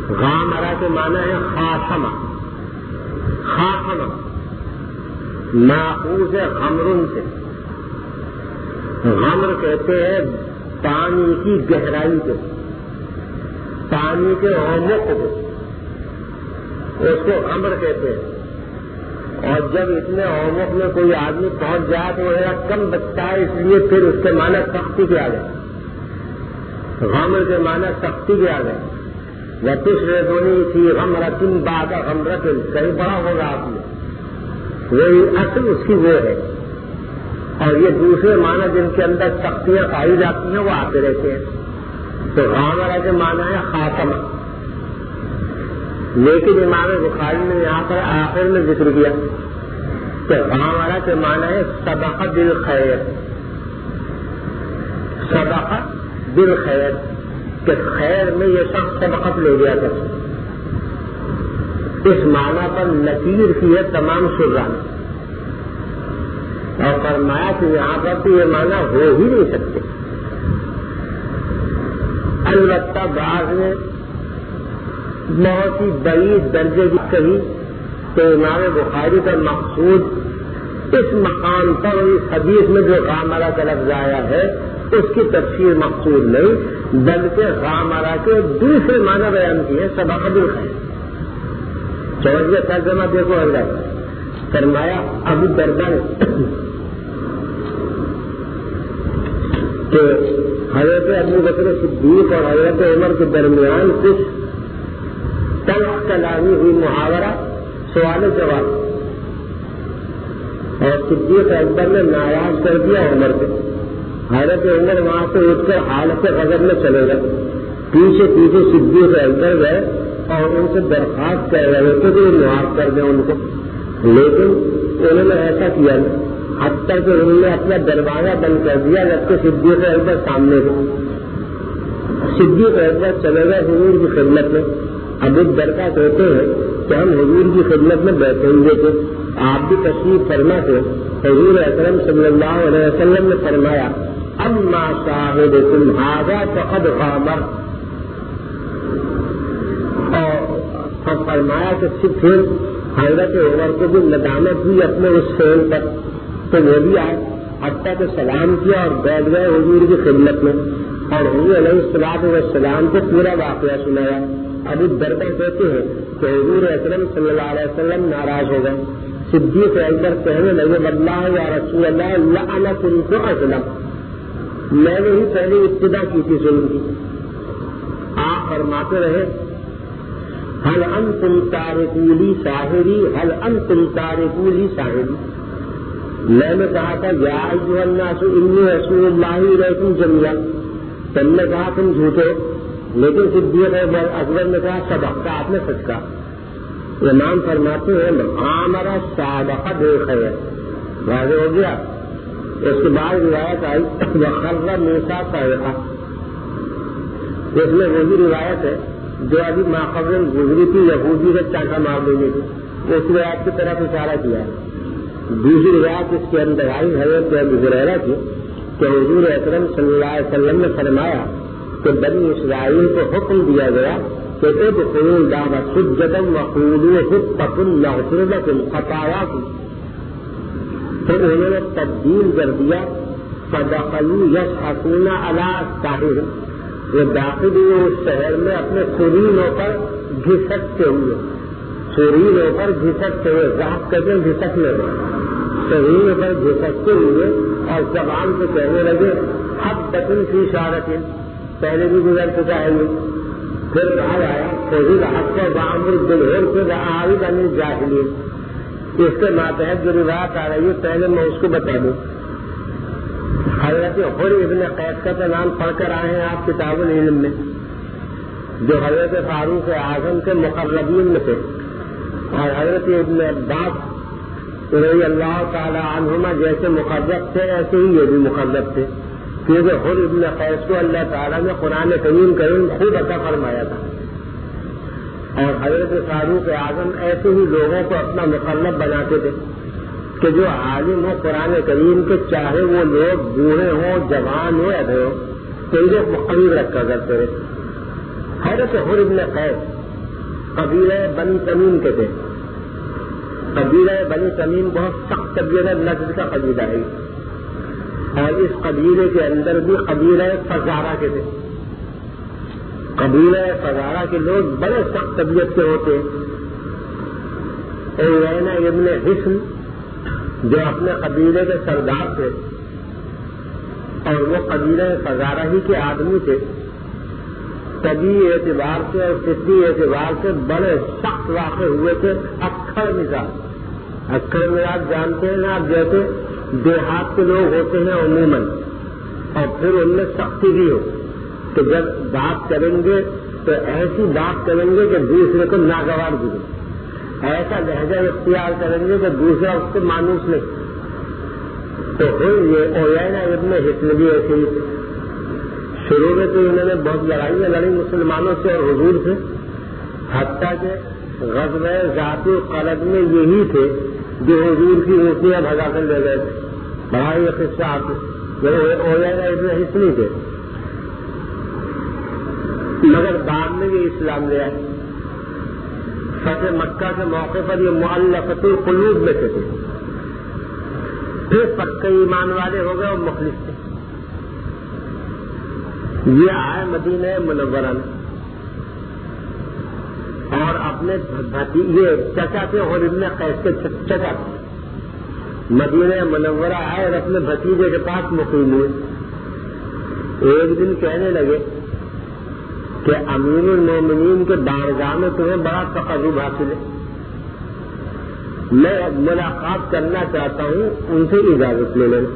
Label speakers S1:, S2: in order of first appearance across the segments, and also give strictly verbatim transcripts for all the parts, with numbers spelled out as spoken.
S1: غامرہ کے معنی ہے خاتمہ. خاتمہ ماخوذ ہے غمرن سے. غمر کہتے ہیں پانی کی گہرائی کو، پانی کے عمق کو، اس کو غمر کہتے ہیں. اور جب اتنے عمق میں کوئی آدمی پہنچ جائے تو وہ کم بچتا ہے، اس لیے پھر اس کے معنی سختی کے آ گئے. غمر کے معنی سختی کے آ گئے. وہ تشرے دونی تھی غمرتن بعد غمرتن، کہیں بڑا ہوگا آپ نے، وہی اصل اس کی وہ ہے. اور یہ دوسرے معنی جن کے اندر سختیاں پائی جاتی ہیں وہ آتے رہتے ہیں. تو غامرہ کے معنی ہے خاتمہ. لیکن امام بخاری نے یہاں پر آخر میں ذکر کیا کہ غامرہ کے معنی ہے سبق بالخیر. سبق بالخیر کہ خیر میں یہ شخص سبقت لے گیا تھا. اس معنی پر نکیر کی ہے تمام شرح نے، اور فرمایا کہ یہاں پر تو یہ معنی ہو ہی نہیں سکتے. البتہ بعض نے بہت ہی بڑی درجے کی کہی تو امام بخاری کا مقصود اس مقام پر اس حدیث میں جو غامرہ کا لفظ آیا ہے اس کی تفسیر مقصود نہیں، بلکہ غامرہ کے دوسرے معنی بیان کیے سبق بالخیر. چوتھے ترجمہ دیکھو حضرت فرمایا ابو دردہ نے کہ حضرت ابو بکر صدیق اور حضرت عمر کے درمیان کچھ تلخ کلامی ہوئی، محاورہ سوال جواب، اور صدیق اکبر نے ناراض کر دیا عمر کو. حضرت عمر وہاں سے اٹھ کر حالت غضب میں چلے گئے. پیچھے پیچھے صدیق اکبر گئے اور ان سے درخواست کر رہے تھے کہ معاف کر دیں ان کو، لیکن انہوں نے ایسا کیا نہیں، حتیٰ کہ انہوں نے اپنا دروازہ بند کر دیا جبکہ صدیق اکبر سامنے تھے. صدیق اکبر چلے گئے حضور کی خدمت میں. ابو دردہ کہتے ہیں کہ ہم حضور کی خدمت میں بیٹھے ہوئے تھے، آپ بھی تشریف فرما تھے. حضور اکرم صلی اللہ علیہ وسلم نے فرمایا اما صاحبکم ھذا فقد غامر، اور فرمایا کہ پھر حضرت عمر کو بھی ندامت ہوئی اپنے اس فعل پر، تو وہ بھی آئے حتیٰ کہ سلام کیا اور بیٹھ گئے حضور کی خدمت میں، اور حضور علیہ الصلوۃ والسلام کو پورا واقعہ سنایا. ابو دردہ کہتے ہیں کہ حضور اکرم صلی اللہ علیہ وسلم ناراض ہو گئے. صدیق اکبر کہنے لگے واللہ یا رسول اللہ لعن کنت اسلم، میں نے ہی پہلے ابتدا کی تھی ظلم کی. آپ فرماتے رہے هل انتم تارکو لی ساحری هل انتم تارکو لی ساحری. میں نے کہا تھا یا ایھا الناس انی رسول اللہ الیکم جمیعا، تم نے کہا تم جھوٹے، لیکن صدیق اکبر نے کہا سبق کا، آپ نے سچ کہا. امام فرماتے ہیں غامرہ سابق بالخیر، واضح ہو گیا. اس کے بعد روایت آئی وخر موسیٰ صاعقہ، اس میں وہی روایت ہے جو ابھی ماقبل گزری تھی، یہودی سے چانٹا مار دینے کی، اس روایت کی طرف اشارہ کیا ہے. دوسری روایت اس کے اندر آئی حضرت ابو ہریرہ کی کہ حضور اکرم صلی اللہ علیہ وسلم نے فرمایا کہ بنی اسرائیل کو حکم دیا گیا کہ ادخلوا الباب سجدا وقولوا حطة نغفر لكم خطاياكم، پھر انہوں نے تبدیل کر دیا فدخلوا يضحكون على أستاحهم، وہ داخل ہوئے اس شہر میں اپنے سرینوں پر گھسکتے ہوئے، سرینوں پر گھسکتے ہوئے، ذات کہتے ہیں گھسکنے میں، سرینوں پر گھسکتے ہوئے، اور زبان سے کہنے لگے حبۃ فی شعرۃ، پہلے بھی گزر چکا ہے یہ. پھر کہا آیا شہید حق وامر بالعرف وأعرض عن الجاہلین. اس کے ماتحت جو روایت آ رہی ہے پہلے میں اس کو بتا دوں. حضرت حر ابن قیس کا نام پڑھ کر آئے ہیں آپ کتاب العلم میں، جو حضرت فاروق اعظم کے مقربین میں تھے، اور حضرت ابن عباس رضی اللہ تعالی عنہما جیسے مقرب تھے ایسے ہی یہ بھی مقرب تھے، کیونکہ حر ابن قیس کو اللہ تعالیٰ نے قرآن کریم کریم خود عطا فرمایا تھا، اور حضرت فاروق اعظم ایسے ہی لوگوں کو اپنا مقرب بناتے تھے کہ جو عالم ہو قرآن کریم کے، چاہے وہ لوگ بوڑھے ہوں جوان ہو ادھے ہو، تو یہ مقرر رکھا کرتے رہے. حضرت حر ابن قیس قبیلہ بنی تمیم کے تھے. قبیلہ بنی تمیم بہت سخت قبیلہ نجد کا قبیلہ ہے, اور اس قبیلے کے اندر بھی قبیلہ فزارہ کے تھے. قبیلہ فزارہ کے لوگ بڑے سخت طبیعت کے ہوتے ہیں. عیینہ ابن حصن جو اپنے قبیلے کے سردار تھے اور وہ قبیلہ فزارہ ہی کے آدمی تھے, طبی اعتبار سے اور فطری اعتبار سے بڑے سخت واقع ہوئے تھے. اکھڑ مزاج, اکھڑ مزاج جانتے ہیں نا آپ, جیسے دیہات کے لوگ ہوتے ہیں عموماً, اور پھر ان میں سختی بھی ہو کہ جب بات کریں گے تو ایسی بات کریں گے کہ دوسرے کو ناگوار گزرے, ایسا لہجہ اختیار کریں گے کہ دوسرا اس کو مانوس نہیں. تو پھر یہ عیینہ ابن حصن بھی ایسے ہی تھے. شروع میں تو انہوں نے بہت لڑائیاں لڑی مسلمانوں سے اور حضور سے, حتیٰ کہ غزوہ ذات القلب میں یہی تھے جو حضور کی اونٹیاں بھگا کر لے گئے تھے. بڑا یہ قصہ آپ عیینہ ابن حصن تھے, مگر بعد میں یہ اسلام لے آئے. فتح مکہ کے موقع پر یہ مؤلفۃ القلوب میں سے تھے, پھر پکے ایمان والے ہو گئے اور مخلص تھے. یہ آئے مدینہ منورہ میں اور اپنے بھتیجے چچا تھے اور ابن قیس کے چچا تھے. مدینہ منورہ آئے اور اپنے بھتیجے کے پاس مقیم ہوئے. ایک دن کہنے لگے کہ امیر المومنین کے بارگاہ میں تمہیں بڑا تقرب حاصل ہے, میں ملاقات کرنا چاہتا ہوں, ان سے اجازت لے لیں.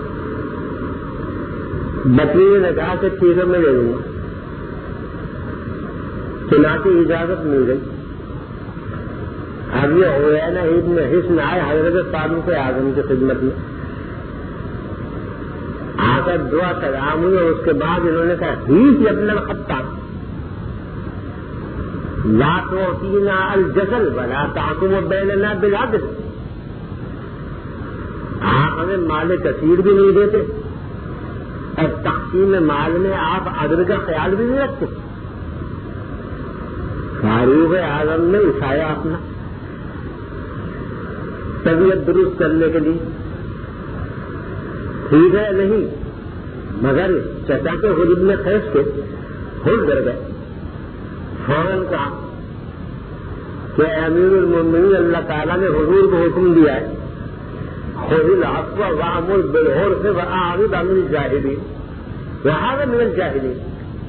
S1: بتیجے نے کہا کہ ٹھیک ہے میں لے لوں گا. چنانچہ اجازت مل گئی. اب یہ عیینہ ابن حصن آئے حضرت فاروق اعظم کی خدمت میں, آ کر دعا سلام ہوئی, اور اس کے بعد انہوں نے کہا ہی ابن الخطاب لا تعطینا الجزل ولا تحکم بیننا بالعدل. آپ ہمیں مال کثیر بھی نہیں دیتے اور تقسیم مال میں آپ عدل کا خیال بھی نہیں رکھتے. فاروق اعظم نے اٹھایا اپنا طبیعت درست کرنے کے لیے, ٹھیک ہے نہیں, مگر چچا کے حجب میں خیس کے خود ڈر گئے. فوراً کہا کہ امیر المومنین اللہ تعالیٰ نے حضور کو حکم دیا ہے خذ العفو وامر بالعرف واعرض عن الجاہلین وہذا من الجاہلین.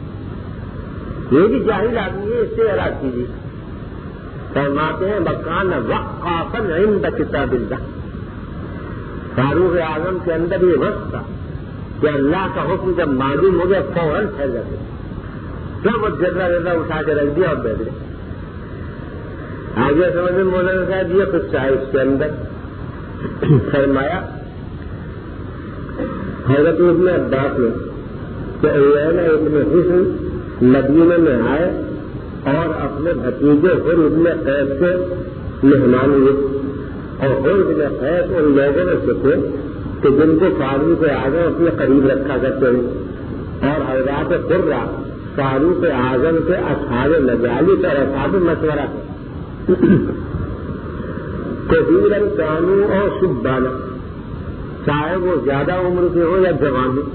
S1: یہ بھی جاہل آدمی ہے, اس سے اعراض کیجیے. فرماتے ہیں وکان وقافا عند کتاب اللہ. فاروق اعظم کے اندر یہ وقت تھا کہ اللہ کا حکم جب معلوم ہو گیا فوراً پھیل جاتے, سب وہ جرا جرا اٹھا کے رکھ دیا اور بیٹھ گئے. آگے سمجھ مولانا صاحب یہ قصہ ہے اس کے اندر. فرمایا حضرت ابن عباس نے کہ عیینہ ابن حصن مدینہ میں آئے اور اپنے بھتیجے حر ابن قیس سے مہمان ہوئے, اور حر ابن قیس ان لوگوں میں سے تھے کہ جن کو فاروق اعظم اپنے قریب رکھا کرتے ہیں, اور حضرات قرہ فاروق اعظم کے اصحاب مجالس اور اصحاب مشورہ کثیرا کانوا اور شبانا, چاہے وہ زیادہ عمر کے ہو یا جوان ہو.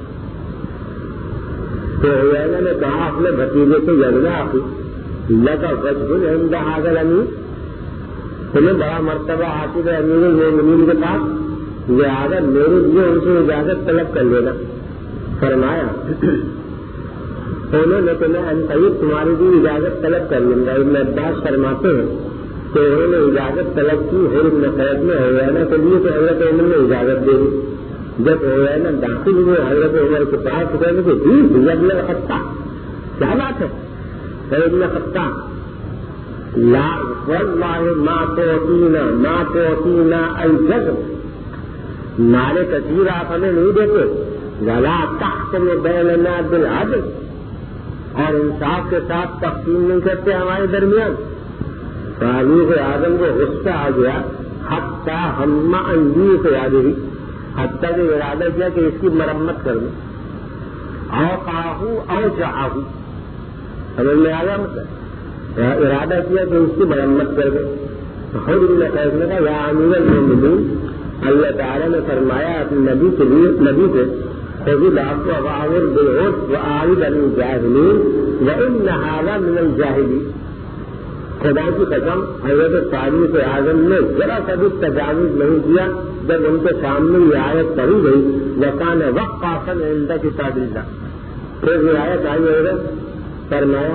S1: تو عیینہ نے کہا اپنے بھتیجے سے یلنا آخی لگا وجہ عند هذا الامیر, تمہیں بڑا مرتبہ حاصل ہے امیر المومنین کے پاس, لہٰذا میرے لیے ان سے اجازت طلب کر لینا. فرمایا انہوں نے تمہیں انتہی تمہاری بھی اجازت طلب کر لوں گا. ابن عباس فرماتے ہیں کہ انہوں نے اجازت طلب کی حر ابن قیس میں عیینہ کے لیے, تو حضرت عمر نے اجازت دے دی. جب عیینہ داخل ہوئے حضرت عمر کے پاس کہنے کہ جی ابن الخطاب, کیا بات ہے ابن الخطاب, لا واللہ ما تعطینا ما تعطینا الجزل, مال کثیر آپ ہمیں نہیں دیتے, ولا تحکم بیننا بالعدل, اور انصاف کے ساتھ تقسیم نہیں کرتے ہمارے درمیان. فاروق اعظم کو غصہ آ گیا, حتیٰ ہم انجی سے یاد ہوئی, حتیٰ کہ ارادہ کیا کہ اس کی مرمت کر دیں. او کاہو او چاہو, سمجھ میں آ گیا مطلب, ارادہ کیا کہ اس کی مرمت کر دے. خود نے فیصلے کا یا امیر المومنین اللہ تعالیٰ نے فرمایا اپنے نبی کے لیے نبی کو خود العفو وأمر بالعرف وأعرض عن الجاہلین وإن هذا من الجاہلین. خدا کی قسم حضرت فاروق اعظم نے ذرا سا بھی تجاوز نہیں کیا جب ان کے سامنے یہ آیت پڑھی گئی وکان وقافا عند کتاب اللہ. پھر یہ آیت آئی حضرت فرمایا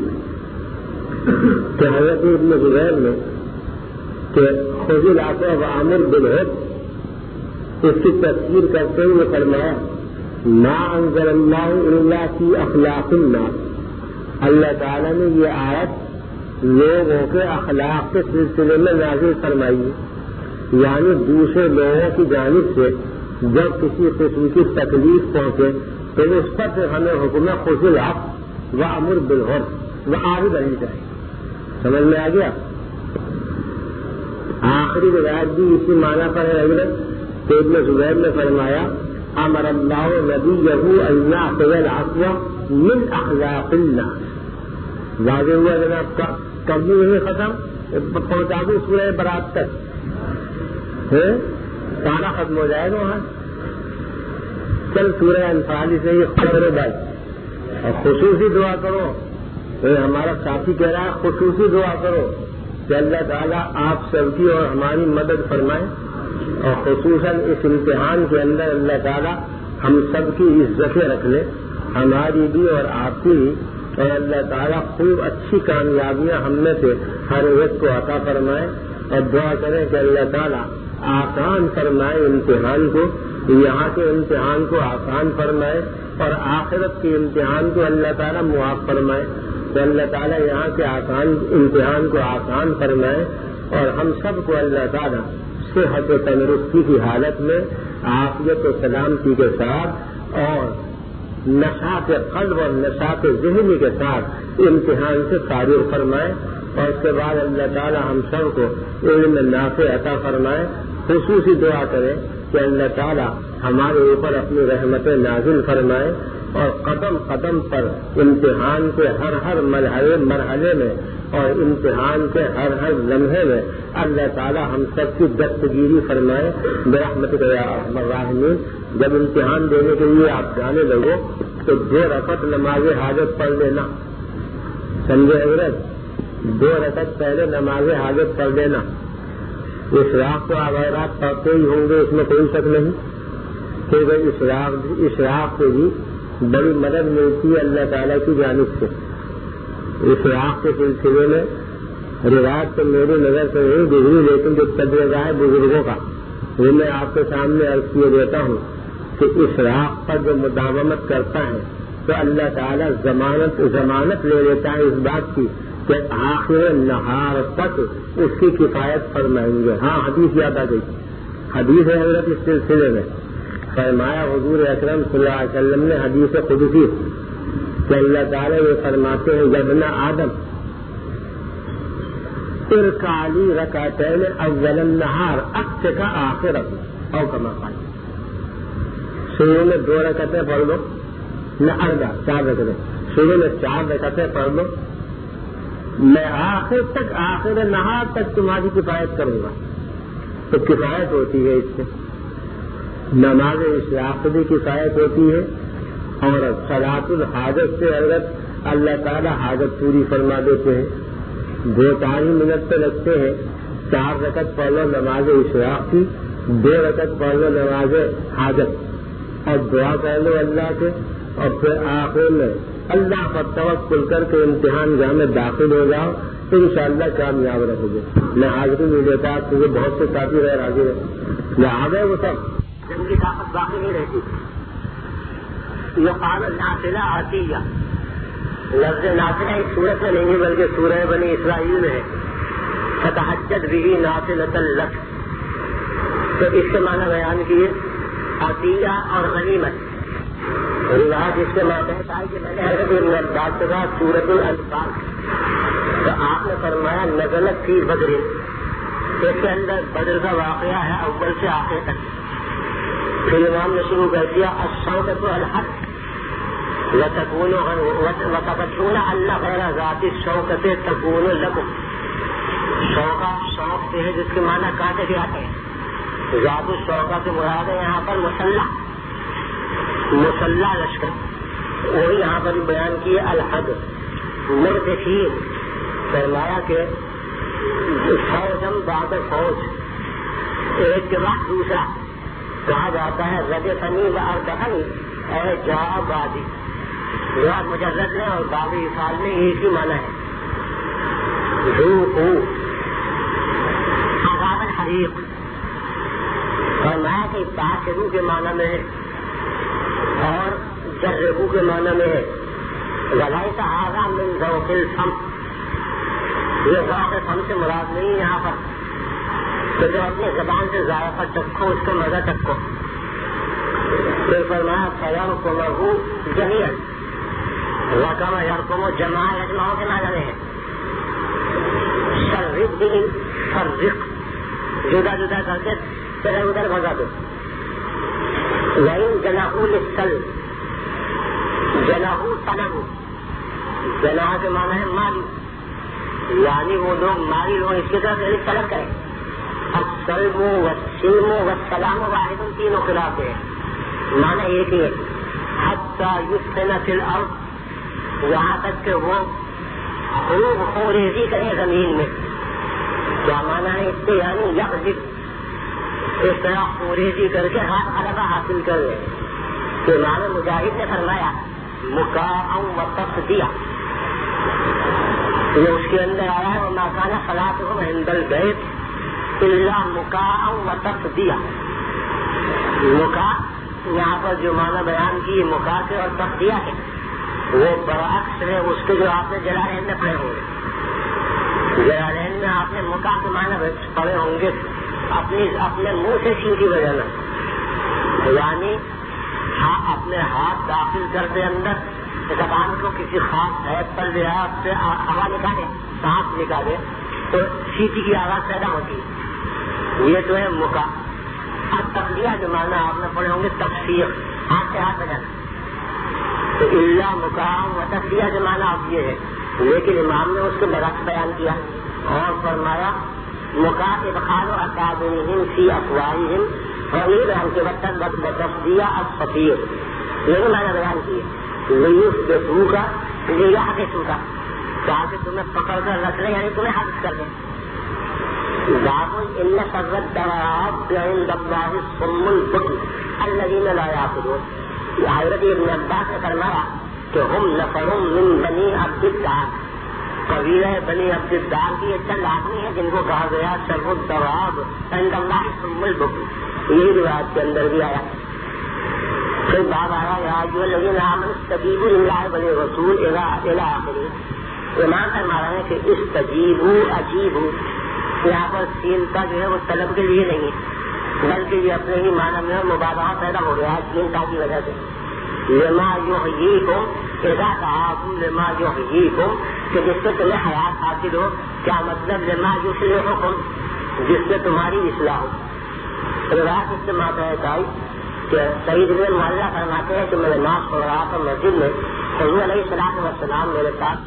S1: کہ حضرت ابن زبیر نے کہ خذ العفو وأمر بالعرف اس کی تفسیر کرتے ہوئے فرمایا ما انزل اللہ الا فی اخلاق الناس. اللہ تعالیٰ نے یہ آیت لوگوں کے اخلاق کے سلسلے میں نازل فرمائی، یعنی دوسرے لوگوں کی جانب سے جب کسی قسم کی تکلیف پہنچے تو اس پر سے ہمیں حکم خذ العفو وأمر بالعرف وأعرض عن الجاہلین. سمجھ میں آ گیا؟ آخری روایت بھی اسی معنی پر ہے حضرت کہ ابن زبیر نے فرمایا امر اللہ نبیہ ان یأخذ العفو من اخلاق الناس. واضح ہوا جناب کا کبھی نہیں ختم پہنچا دوں سورہ برات تک سارا ختم ہو جائے گا وہاں. چل سورہ انفال سے یہ خبر بھائی اور خصوصی دعا کرو. ہمارا ساتھی کہہ رہا ہے خصوصی دعا کرو کہ اللہ تعالیٰ آپ سب کی اور ہماری مدد فرمائے اور خصوصاً اس امتحان کے اندر اللہ تعالیٰ ہم سب کی عزتیں رکھ لے، ہماری بھی اور آپ کی بھی، اور اللہ تعالیٰ خوب اچھی کامیابیاں ہم میں سے ہر ایک کو عطا فرمائے. اور دعا کریں کہ اللہ تعالیٰ آسان فرمائے امتحان کو، یہاں کے امتحان کو آسان فرمائے اور آخرت کے امتحان کو اللہ تعالیٰ معاف فرمائے. تو اللہ تعالیٰ یہاں کے آسان امتحان کو آسان فرمائے اور ہم سب کو اللہ تعالیٰ صحت و تندرستی کی حالت میں عافیت و سلامتی کے ساتھ اور نشاط قلب اور نشاط ذہنی کے ساتھ امتحان سے فارغ فرمائے. اور اس کے بعد اللہ تعالیٰ ہم سب کو علم نافع عطا فرمائے. خصوصی دعا کریں کہ اللہ تعالیٰ ہمارے اوپر اپنی رحمتیں نازل فرمائے اور قدم قدم پر امتحان کے ہر ہر مرحلے مرحلے میں اور امتحان کے ہر ہر لمحے میں اللہ تعالیٰ ہم سب کی دستگیری فرمائے برحمتک یا ارحم الراحمین. جب امتحان دینے کے لیے آپ جانے لگو تو دو رکعت نماز حاجت پڑھ لینا. سمجھے حضرت؟ دو رکعت پہلے نماز حاجت پڑھ لینا. اشراق تو آپ پڑھتے ہی ہوں گے، اس میں کوئی شک نہیں، کیونکہ اشراق اشراق سے بھی بڑی مدد ملتی ہے اللہ تعالیٰ کی جانب سے. اشراق کے سلسلے میں روایت تو میری نظر سے نہیں گزری، لیکن جو تجربہ ہے بزرگوں کا وہ میں آپ کے سامنے عرض کیے دیتا ہوں کہ اشراق پر جو مداومت کرتا ہے تو اللہ تعالیٰ ضمانت ضمانت لے لیتا ہے اس بات کی کہ آخر نہار تک اس کی کفایت فرمائیں گے. ہاں حدیث یاد آ گئی، حدیث ہے حضرت اس سلسلے میں فرمایا حضور اکرم صلی اللہ علیہ وسلم نے حدیث قدسی کہ اللہ تعالیٰ یہ فرماتے ہیں ابن آدم ارکعلی رکعتین اول النہار اکثر کا آخر او کما قال. شروع میں دو رکعتیں پڑھ لو، نہ اربع چار رکعتیں، شروع میں چار رکعتیں پڑھ لو، میں آخر تک آخر نہار تک تمہاری کفایت کروں گا. تو کفایت ہوتی ہے اس سے، نماز اشراق بھی کفایت ہوتی ہے اور صلاۃ الحاجت سے حضرت اللہ تعالیٰ حاجت پوری فرما دیتے ہیں. دو چار ہی منٹ پہ لگتے ہیں، چار رکعت پڑھ لو نماز اشراق کی، دو رکعت پڑھ لو نماز حاجت اور دعا کر لو اللہ کے، اور پھر آخر میں اللہ پر توکل کر کے امتحان گاہ میں داخل ہو جاؤ تو انشاءاللہ کامیاب رہو گے. میں حاضری نہیں دیتا کیونکہ بہت سے ساتھی غیر حاضر ہیں، میں آ گئے وہ سب جن کی طاقت باقی نہیں رہتی. یہ قال نافلہ عطیہ لفظ نافلہ ایک سورت میں نہیں بلکہ سورہ بنی اسرائیل میں ہے. فتحجد به نافلۃ لک، تو اس کے معنی بیان کیے عطیہ اور غنیمت. روایت اس کے ماتحت آئی کہ میں نے حضرت ابن عباس سے کہا سورۃ الانفال، تو آپ نے فرمایا نزلت فی بدر، اس کے اندر بدر کا واقعہ ہے اول سے آخر تک. پھر امام نے شروع کر دیا الصوت الحق، وَتَبَتُّونَ أَنَّ غَيْرَ ذَاتِ الشَّوْكَةِ تَكُونُ لَكُمْ. شوکا شوق سے ہے جس کے معنی کانٹے کے آتے ہیں. ذات الشوکا سے مراد ہے یہاں پر مسلح مسلح لشکر. وہی یہاں پر بیان کی الحد مردفین. فرمایا کہ فوجم بعد فوج ایک کے بعد دوسرا کہا جاتا ہے ردفنی و اردفنی اے جا بازی. جواب مجرد میں اور بازی سال میں ایک ہی معنی ہے. ذوقوا عذاب الحریق. فرمایا کہ باشرو کے معنی میں ہے اور جربو کے معنی میں ہے. لڑائی کا آغا من ذوق الفم. یہ ذوق الفم سے مراد نہیں یہاں پر تو جو اپنے زبان سے ذائقہ چکھو اس کا مزہ چکھو. پھر فرمایا فَيَرْكُمَهُ جَمِيعًا. رقم یرکم جمع یجمعوں کے معنی میں ہے. شرب به فرق جدا جدا کر کے ادھر ادھر بھگا دو. وَإِن جَنَحُوا لِلسَّلْمِ جناحو طلب. جناح کے معنی ہے ماری یعنی وہ لوگ ماری لوگ اس کی طرف طلب کریں. السلم والسلم والسلام واحد تینوں خلاف ہے معنی ایک ہی ہے. حتی یسکن فی الارض یہاں تک کہ وہ خوب خوریزی کرے زمین میں. کیا معنی ہے اس سے یعنی یقذف اس طرح خوریزی کر کے ہاتھ غلبہ حاصل کر لے. کہ امام مجاہد نے فرمایا مکاء و تصدیہ. یہ اس کے اندر آیا ہے وما کان صلاتهم عند البیت الا مکاء و تصدیہ. مکاء یہاں پر جو معنی بیان کی مکاء کے اور تصدیہ کے وہ برعکس ہے اس کے جو آپ نے جلالین میں پڑھے ہوں گے. جلالین میں آپ نے مکاء کے معنی پڑھے ہوں گے اپنی اپنے منہ سے سینٹی بجانا یعنی ہاں اپنے ہاتھ داخل کر دے اندر زبان کو کسی خاص حید پر لیا سے ہوا نکالے سانس نکالے تو سیٹی کی آواز پیدا ہوتی ہے. یہ تو ہے مکا. اب تقریہ جو معنی آپ نے پڑھے ہوں گے تفسیر ہاتھ سے ہاتھ بجانا تو اللہ مقام و تقریہ جو معنی آپ یہ ہے. لیکن امام نے اس کو برعکس بیان کیا اور فرمایا مکا ادخال اکابرہم فی افواہہم غیر ہم کے وقت بتصدیہ الفقیر. یہ میں نے بیان کی لیوس کے تو کا لیا کے تو کا تاکہ تمہیں پکڑ کر رکھ لیں یعنی تمہیں حفظ کر دیں. باب ان شر الدواب عند اللہ الصم البکم الذین لا یعقلون. حضرت ابن عباس نے فرمایا کہ ہم نفر من بنی عبد الدار. قبیلہ بنی عبد الدار کی ایک چند آدمی ہے جن کو کہا گیا شر الدواب عند اللہ الصم البکم. یہی روایت کے اندر بھی آیا. پھر باب آیا یا ایھا الذین آمنوا استجیبوا للہ وللرسول الی آخرہ. ایمان فرما رہے ہیں کہ استجیبوا اجیبوا یہاں پر سین کا جو ہے وہ طلب کے لیے نہیں ہے بلکہ یہ اپنے ہی معنی میں مبالغہ پیدا ہو گیا ہے سین کا کی وجہ سے. لما یحییکم اذا دعاکم لما یحییکم کہ جس سے تمہیں حیات حاصل ہو. کیا مطلب لما یصلحکم جس سے تمہاری اصلاح ہو. روایت اس سے ماتحت آئی کہ سعید بن معلّہ فرماتے ہیں کہ میں نماز پڑھ رہا تھا مسجد میں حضور علیہ الصلوۃ والسلام میرے ساتھ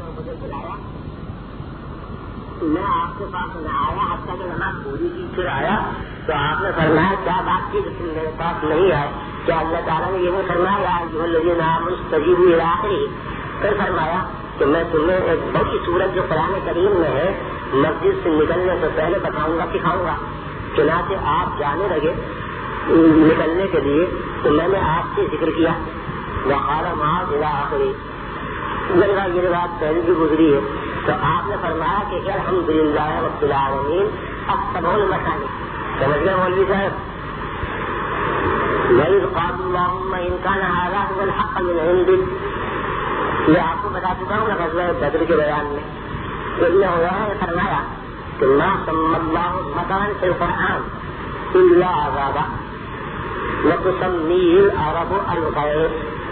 S1: میں آپ کے پاس نہ آیا حتیٰ کہ نماز پوری کی. پھر آیا تو آپ نے فرمایا کیا بات کی جس میں میرے پاس نہیں آئے. کیا اللہ تعالیٰ نے یہ نہیں فرمایا ایھا الذین آمنوا استجیبوا الی آخرہ. پھر فرمایا کہ میں تمہیں ایک بڑی صورت جو قرآن کریم میں ہے مسجد سے نکلنے سے پہلے بتاؤں گا سکھاؤں گا. چنانچہ آپ جانے لگے نکلنے کے لیے تو میں نے آپ سے ذکر کیا وقال معاذ الی آخرہ. یہ بات پہلے بھی گزری ہے تو آپ نے فرمایا کہ الحمدللہ رب العالمین اکتب المسانی. سمجھ گئے مولوی صاحب. وَإِذْ قَالُوا اللَّهُمَّ إِنْ كَانَ هَذَا هُوَ الْحَقَّ مِنْ عِنْدِكَ. یہ آپ کو بتا چکا ہوں نا غزوہ بدر کے بیان میں. اس میں ہوا ہے فرمایا کہ مَا سَمَّى اللَّهُ مَكَانًا فِي الْقُرْآنِ إِلَّا عَذَابًا وَتُسَمِّيهِ الْعَرَبُ الْخَيْرَ.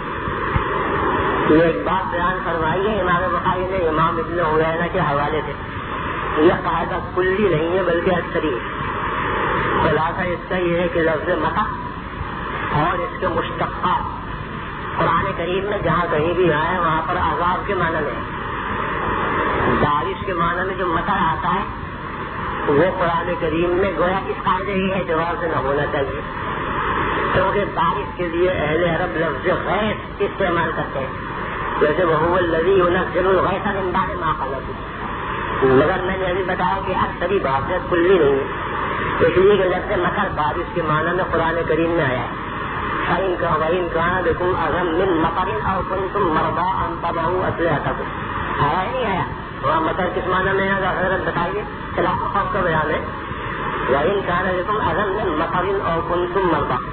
S1: یہ ایک بات بیان فرمائی ہے امام بخاری نے امام ابن عیینہ کے حوالے سے. یہ قاعدہ کلی نہیں ہے بلکہ اکثری ہے. خلاصہ اس کا یہ ہے کہ لفظ مکہ اور اس کے مشتقات
S2: قرآن کریم میں جہاں کہیں بھی آئے وہاں پر عذاب کے معنی میں، بارش کے معنی میں جو مطر آتا ہے وہ قرآن کریم میں گویا اس قاعدے ہی اعتبار سے نہ ہونا چاہیے، کیونکہ بارش کے لیے اہل عرب لفظ غیث استعمال کرتے ہیں، جیسے وَهُوَ الَّذِي يُنَزِّلُ الْغَيْثَ مِن بَعْدِ مَا قَنَطُوا، مگر میں نے ابھی بتایا کہ اکثری بات ہے، کلی نہیں ہے، اس لیے کہ جب سے مطر بارش کے معنی میں قرآن کریم میں آیا ہے، فَإِن كَانَ وَإِن كَانَ بِكُمْ أَذًى مِّن مَطَرٍ أَوْ كُنتُم مَّرْضَىٰ أَن تَضَعُوا أَسْلِحَتَكُمْ، آیا ہی نہیں آیا، وہاں مطر کس معنی میں ہے حضرت بتائیے، خلاف خوف کا بیان ہے، وَإِن كَانَ بِكُمْ أَذًى مِّن مَطَرٍ أَوْ كُنتُم مَّرْضَىٰ،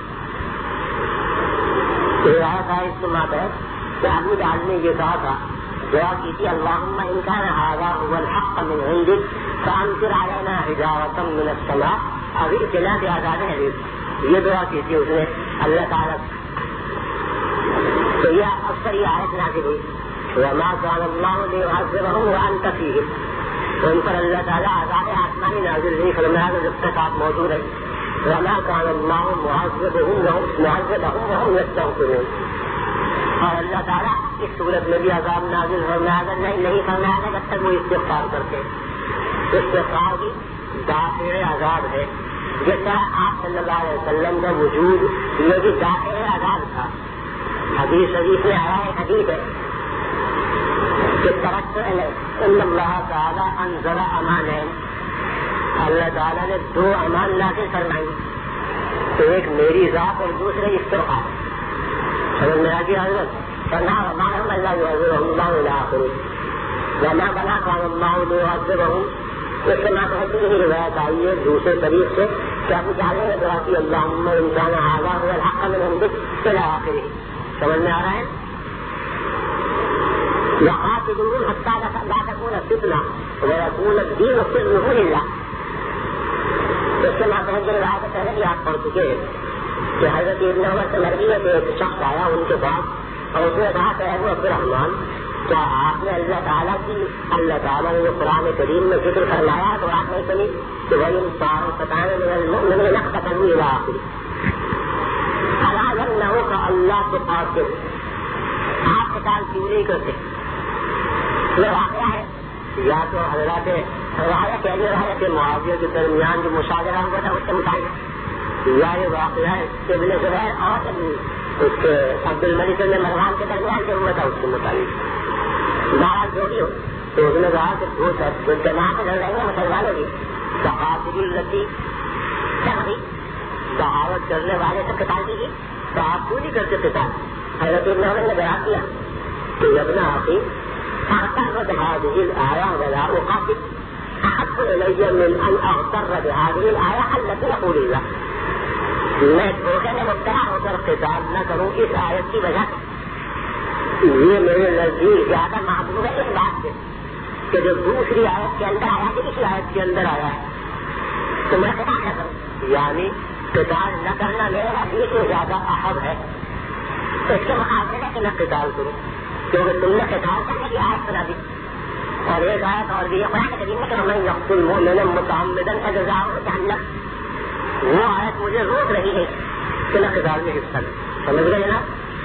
S2: روایت ہے اس کے ماتحت کہ ابو جہل نے یہ کہا تھا، دعا کی تھی اللہم ان کان ھذا هو الحق من عندک فامطر علینا حجارۃ من السماء او ائتنا بعذاب الیم، یہ دعا کی تھی اس نے اللہ تعالیٰ، تو یہ اکثر یہ آیت نازل ہوئی وما كان اللہ لیعذبهم وانت فیہم، ان پر اللہ تعالیٰ عذاب آسمانی نازل نہیں فرمایا جب تک آپ موجود ہیں، وما كان اللہ معذبهم وهم يستغفرون، اور اللہ تعالیٰ اس صورت میں بھی عذاب نازل فرمایا نہیں نہیں فرمایا جب تک وہ استغفار کرتے، استغفار کی داخل عذاب ہے، جس طرح آپ صلی اللہ علیہ وسلم کا وجود یہ بھی داخل عذاب تھا، حدیث حدیث میں آیا ہے، حدیث ہے کہ ترکت ان اللہ تعالیٰ انزل امانین، اللہ تعالیٰ نے دو امان نازل فرمائی، ایک میری ذات اور دوسرے استغفار، سمجھ میں آ گیا حضرت، فنا امانہم اللہ یعذبہم اللہ الی آخرہ، وما بنا کان اللہ لیعذبہم، اس کے ماتحت یہی روایت آئی ہے دوسرے طریق سے کہ ابو جہل نے دعا کی اللہم ان کان ھذا ھو الحق من عندک الی آخرہ، سمجھ میں آ رہا ہے، وقاتلوہم حتی لا تکون فتنہ ویکون الدین کلہ للہ، اس کے ماتحت جو روایت پہلے بھی آپ پڑھ چکے ہیں کہ حضرت ابن عمر سے مروی ہے کہ ایک شخص آیا ان کے پاس اور اس نے کہا کہ ابو عبد الرحمن کیا آپ نے اللہ تعالیٰ کی اللہ تعالیٰ نے قرآن کریم میں ذکر فرمایا تو آپ نے سنی کہ وہ انسان فتانے میں نقص کرنی رہا حلال نہ ہو کا اللہ کے پاس سے آپ قتال کیوں نہیں کرتے، یہ واقعہ ہے یا تو حضرات روایت پہلی روایت معاویہ کے درمیان جو مشاجرہ ہوا تھا اس کے مطابق، یا یہ واقعہ ہے ابن زبیر اور اس کے عبد الملک نے مروان کے درمیان جو ہوا تھا اس کے مطابق، بہت جو بھی ہو تو اس نے کہا کہ دو سب جماعت لڑ رہے ہیں مسلمانوں کی، بقاتل التی تبغی، بغاوت کرنے والے سے قتال کیجیے، تو آپ کیوں نہیں کرتے قتال، حضرت ابن عمر نے بیان کیا کہ ابن آخی اغتر بهذه الآية ولا أقاتل أحب إلي من أن أغتر بهذه الآية التي يقول الله، میں دھوکے میں مبتلا ہو کر قتال نہ کروں اس آیت کی وجہ سے، یہ میرے نزدیک زیادہ معذور ہے اس بات سے کہ جو دوسری آیت کے اندر آیا ہے اسی آیت کے اندر آیا ہے تو میں قتال نہ کروں، یعنی قتال نہ کرنا میرے نزدیک سے زیادہ اہم ہے اس کے مقابلے میں کہ میں قتال کروں، کیونکہ تم نے قتال کرنے کی آیت سنا دی، اور ایک آیت اور بھی قرآن کریم میں کہ من یقتل مؤمنا متعمدا فجزاؤہ جہنم، وہ آیت مجھے روک رہی ہے کہ میں قتال میں حصہ لوں، سمجھ گئے نا،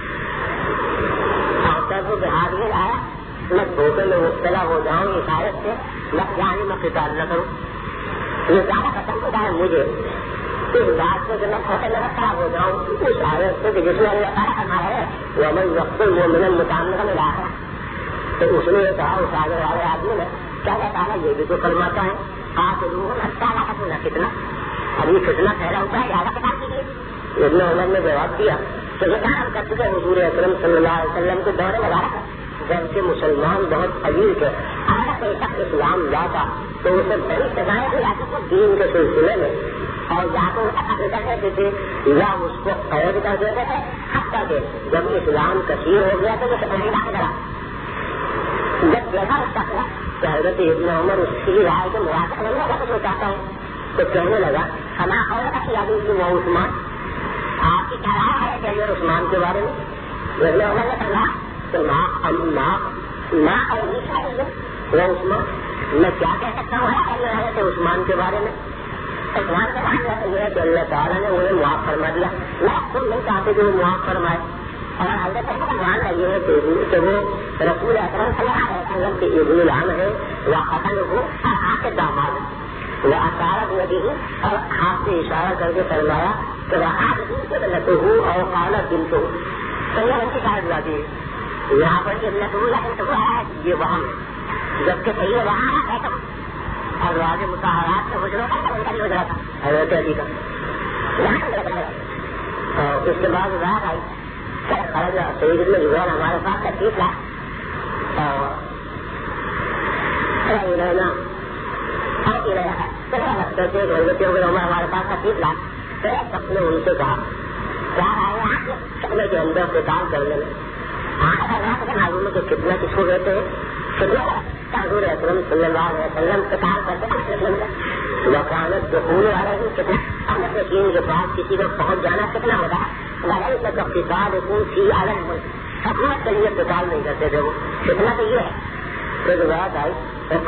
S2: اور تب وہ بہار میں آیا میں دھوکے میں مبتلا ہو جاؤں اس آیت سے، یعنی میں قتال نہ کروں، یہ زیادہ پسند ہوتا ہے مجھے اس بات سے کہ میں دھوکے میں مبتلا ہو جاؤں اس آیت سے کہ جس میں اللہ تعالیٰ فرمایا ہے ومن یقتل مؤمنا متعمدا الی آخرہ، تو اس نے یہ کہا اس آگے والے آدمی نے کیا اللہ تعالیٰ یہ بھی تو فرماتا ہے قاتلوہم حتی لا تکون فتنہ، اب یہ فتنہ پھیلا ہوتا ہے زیادہ قتال کیجیے، ابن عمر نے جواب دیا کہ یہ کام کر چکے حضور اکرم صلی اللہ علیہ وسلم کے دور مبارک جب کہ مسلمان بہت عزیز تھے، اگر کوئی شخص اسلام لاتا تو اسے بڑی سزائیں بھی آتی تھی دین کے سلسلے میں، اور یا تو قتل کر دیتے تھے یا اس کو قید کر دیتے تھے، حتیٰ کہ جب اسلام کثیر ہو گیا تو اسے پہلے ڈال کرا، جب دیکھا اس کا تو حضرت ابن عمر اس کی رائے کو موافق نہیں ہوگا تو وہ چاہتا ہے تو کہنے لگا ہما عورت کی یادوں کی وہ عثمان، آپ کی کیا رائے ہے کہ عثمان کے بارے میں، ابن عمر نے کہا تو ماں ماں اور وہ عثمان میں کیا کہہ سکتا ہوں حضرت عثمان کے بارے میں، عثمان کے بارے میں یہ ہے کہ اللہ تعالیٰ نے انہیں معاف فرما دیا، میں خود نہیں چاہتے کہ وہ معاف فرمائے، اور حضرت مسلمان کا یہ ہے کہ وہ رسول اکرم صلی اللہ علیہ وسلم کے ابن العام ہے وہ قتل ہو ہاتھ کے داماد وہ اشارہ ہوا بھی اور ہاتھ سے اشارہ کر کے فرمایا کہ وہ ہاتھ دن سے لگتے ہوں اور قالت دن تو سنگا رنگ کی شاید جاتی ہے یہاں پر جب لگو آیا ہے یہ وہاں جبکہ صحیح وہاں ہے تو اور واضح مطالعات سے گزروں کا سمجھا ہو جاتا حضرت علی کا اور اس کے بعد رات آئی سعید میں جو ہمارے پاس تکلیف لا ہمارے پاس تکلیف لا سب نے ان سے کہا سپنے کے اندر سے کام کر لینا معلوم ہے کہ کتنا کس کو کہتے ہیں حضور اکرم صلی اللہ علیہ وسلم سے کام کرتے وکالت جو پھول والے ہیں کتنا احمد یقین کے پاس کسی کو پہنچ جانا کتنا ہوتا ہے لڑائی تک اقتصاد سی عالم ہو حکومت کے لیے اقتصاد نہیں کرتے تھے وہ کتنا تو یہ ہے ایک بات آئی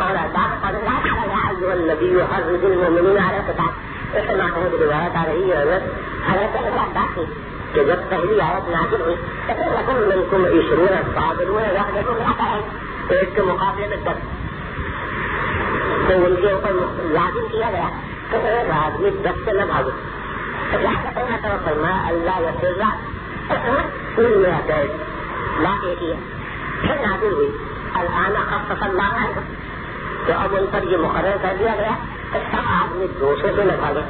S2: نبی ہر دن مومنین آ رہے کتاب ایسے ناکوں کی روایت آ رہی ہے حضرت بات تھی کہ جب پہلی آیت نازل ہوئی رقم منکم عشرون صابرون یحدثون آتا ہے تو اس کے مقابلے میں دس تو ان کے اوپر لازم کیا گیا کہ ایک آدمی دس سے نہ بھاگو تو کیا کہتے ہیں تو فرمایا اللہ یا پھر میں آتا ہے بات ایک ہی ہے پھر نازل ہوئی الآن خفف اللہ عنہ تو اب ان پر یہ مقرر کر دیا گیا کہ سب آدمی دو سو سے نہ بھاگے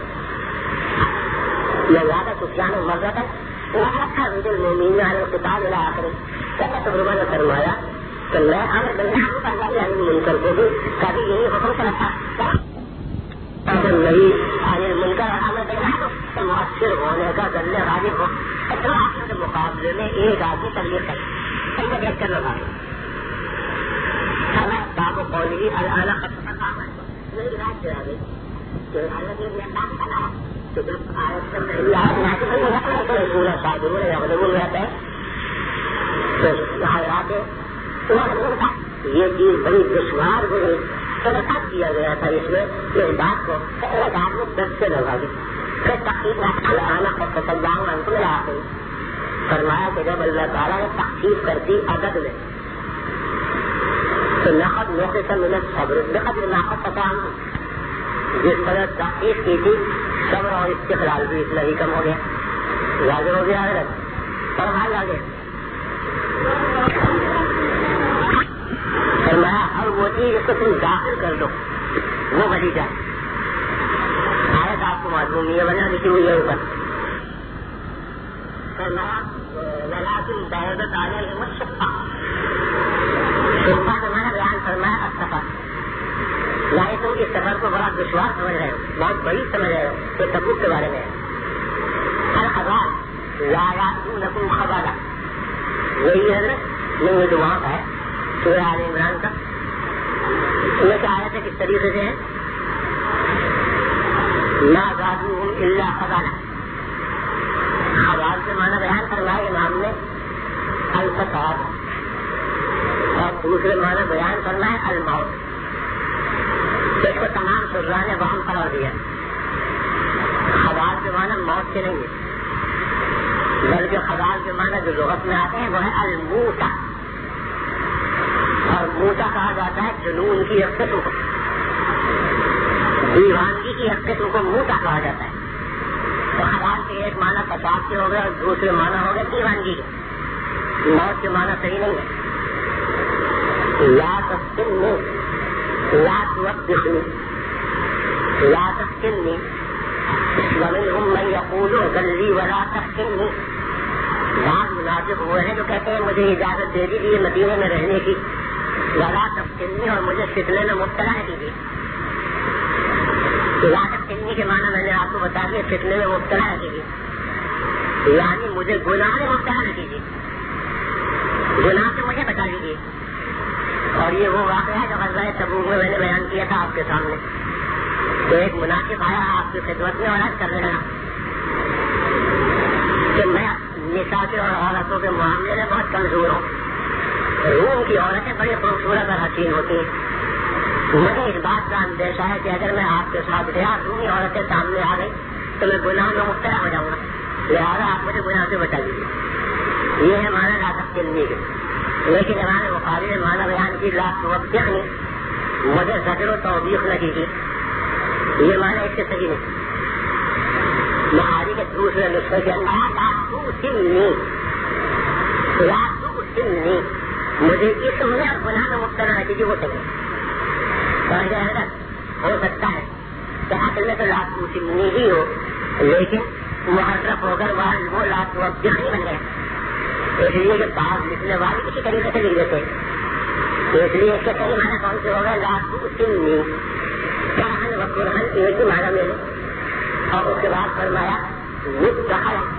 S2: میں زیادہ سفیان و مرزا تھا المؤمنین علی القتال الی آخر کہتا تجربہ نے فرمایا کہ میں امر بالمعروف منکر کو بھی کبھی یہی حکم سے رکھا نہیں عن المنکر امر بالمعروف مؤثر ہونے کا ذریعہ غالب ہو اطلاع کے مقابلے میں ایک آدمی تبلیغ کرے ایسا دیکھ کر لگا باب قولی الآن خفف اللہ عنہ میری بات چلا گئی کہ حضرت یہ اللہ تعالیٰ تو جب آیت سے پہلی آیت نازل ہوئی ہے تو پورا صابرون یغلبون رہتا ہے تو حضرات یہ چیز بڑی دشوار گزری صدقہ کیا گیا تھا اس میں اس بات کو ایک آدمی دس سے لگا دی پھر تخفیف آنا خفف اللہ عنہ میں آخری فرمایا کہ جب اللہ تعالیٰ نے تخفیف کر دی عدد میں تو نقد موقع سے ملے صبر بقدر ما خفف عنہ جس طرح تخفیف کی تھی صبر اور استقلال بھی اتنا ہی کم ہو گیا واضح ہو گیا ہے اور حال آگے فرمایا ہر وہ چیز اس کو تم داخل کر دو وہ بڑی جائے آیت آپ کو معلوم یہ بنا لکھی ہوئی ہے اوپر فرمایا ولكن بعدت عليهم الشقة شقة ہمارا بیان فرمایا السفر یعنی تم اس سفر کو بڑا دشوار سمجھ رہے ہو بہت بڑی سمجھ رہے ہو یہ تبوک کے بارے میں الخبال لا يأتونكم خبالا وہی ہے نا یہ جو وہاں کا ہے سورہ آل عمران کا یہ کیا آیت ہے کس طریقے سے ہے لا زادوهم الا خبالا خبال سے معنی بیان فرمایا امام نے الفساد اور دوسرے معنی بیان فرمایا الموت اس کو تمام شرراء نے وہم قرار دیا خبال کے معنی موت کے نہیں ہے بلکہ خبال کے معنی جو لغت میں آتے ہیں وہ ہے الموتا اور موتا کہا جاتا ہے جنون کی ایک قسم کو دیوانگی کی ایک قسم کو موتا کہا جاتا ہے تو خبال کے ایک معنی فساد کے ہو گئے اور دوسرے معنی ہو گئے دیوانگی کے موت کے معنی صحیح نہیں ہے لا تفتنی لا توبخنی لا تفتنی ومنهم من يقول ذلی ولا تفتنی بعض منافق ہوئے ہیں جو کہتے ہیں مجھے اجازت دے دیجیے مدینے میں رہنے کی ولا تفتنی اور مجھے فتنے میں مبتلا کیجیے لا تفتنی کے معنی میں نے آپ کو بتا دیا فتنے میں مبتلا کیجیے یعنی مجھے گناہ میں مبتلا کیجیے گناہ سے مجھے بتا دیجیے اور یہ وہ واقعہ ہے جو غزوہ تبوک میں میں نے بیان کیا تھا آپ کے سامنے تو ایک منافق آیا آپ کی خدمت میں عرض کرنے لگا کہ میں نساء کے اور عورتوں کے معاملے میں بہت کمزور ہوں روم کی عورتیں بڑی خوبصورت اور حسین ہوتی ہیں مجھے اس بات کا اندیشہ ہے کہ اگر میں آپ کے ساتھ گیا رومی عورتیں سامنے آ گئی تو میں گناہ میں مبتلا ہو جاؤں گا لہٰذا آپ مجھے گناہ سے بچا دیجیے یہ ہے مانا لا تفتنی کے. لیکن امام بخاری نے مانا بیان کی لا توبخنی، مجھے زجر و توبیخ نہ کیجیے، یہ مانا اس سے صحیح نہیں. بخاری کے دوسرے نسخے کے اندر لا توسمنی، لا توسمنی، مجھے اسم میں اور گناہ میں مبتلا نہ کیجیے، وہ صحیح. ہو سکتا ہے کہ اصل میں تو لا توسمنی ہی ہو، لیکن محرف ہو کر وہ لا توبخنی بن گیا، اس لیے کہ بعض لکھنے والے کسی طریقے سے لکھ دیتے ہیں. اس لیے اس کے صحیح معنی کون سے ہوگا؟ لا توسمنی کرہن و کرہن ایک ہی معنی میں ہے. اور اس کے بعد فرمایا متخلا